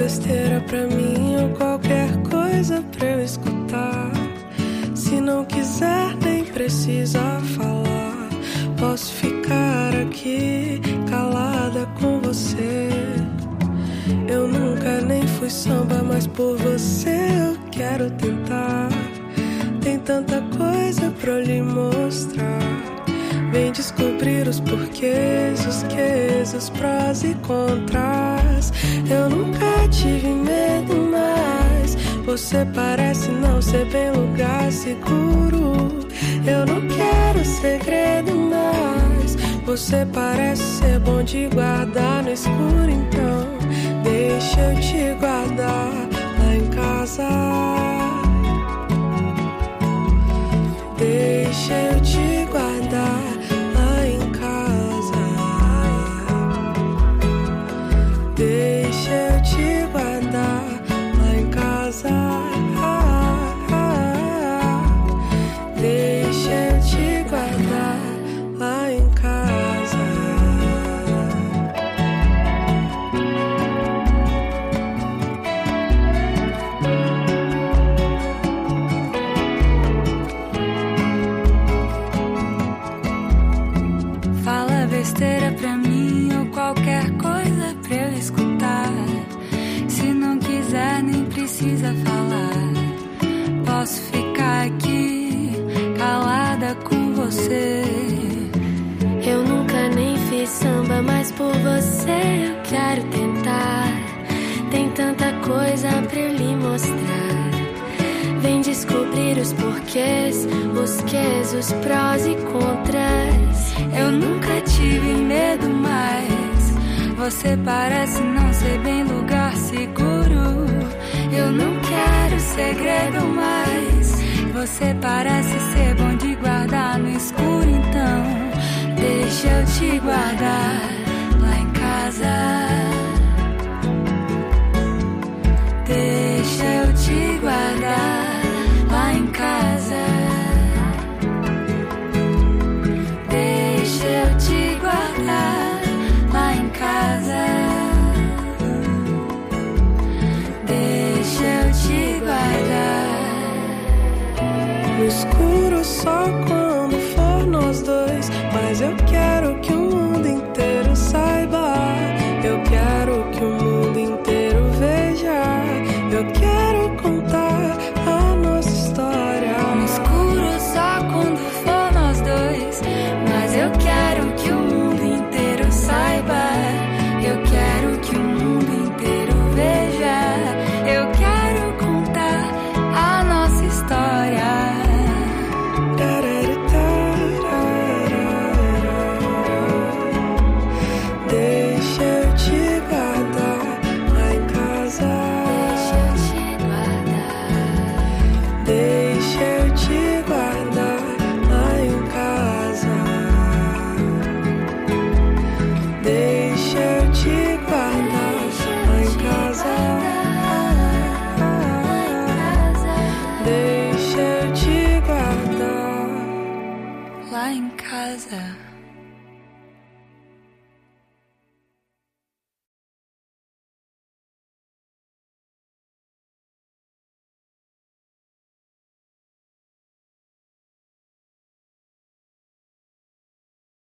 besteira pra mim ou qualquer coisa pra eu escutar. Se não quiser nem precisa falar, posso ficar aqui calada com você. Eu nunca nem fui samba, mas por você eu quero tentar. Tem tanta coisa pra eu lhe mostrar. Vem descobrir os porquês, os quês, os prós e contras. Eu nunca tive medo, mas você parece não ser bem lugar seguro. Eu não quero segredo, mas você parece ser bom de guardar no escuro. Então deixa eu te guardar lá em casa. Deixa eu te guardar lá em casa. Deixa eu te guardar lá em casa. Deixa eu te guardar lá em casa. Fala besteira pra mim ou qualquer coisa pra eu escutar. Se não quiser nem precisa falar, posso ficar aqui calada com você. Eu nunca nem fiz samba, mas por você eu quero tentar. Tem tanta coisa pra eu lhe mostrar. Vem descobrir os porquês, os quês, os prós e contras. Eu nunca tive medo, mas você parece não ser bem lugar seguro. Eu não quero segredo, mas você parece ser bom de guardar no escuro. Então deixa eu te guardar lá em casa. Deixa eu te guardar lá em casa. Deixa eu te guardar lá em casa. Deixa eu te guardar. No escuro só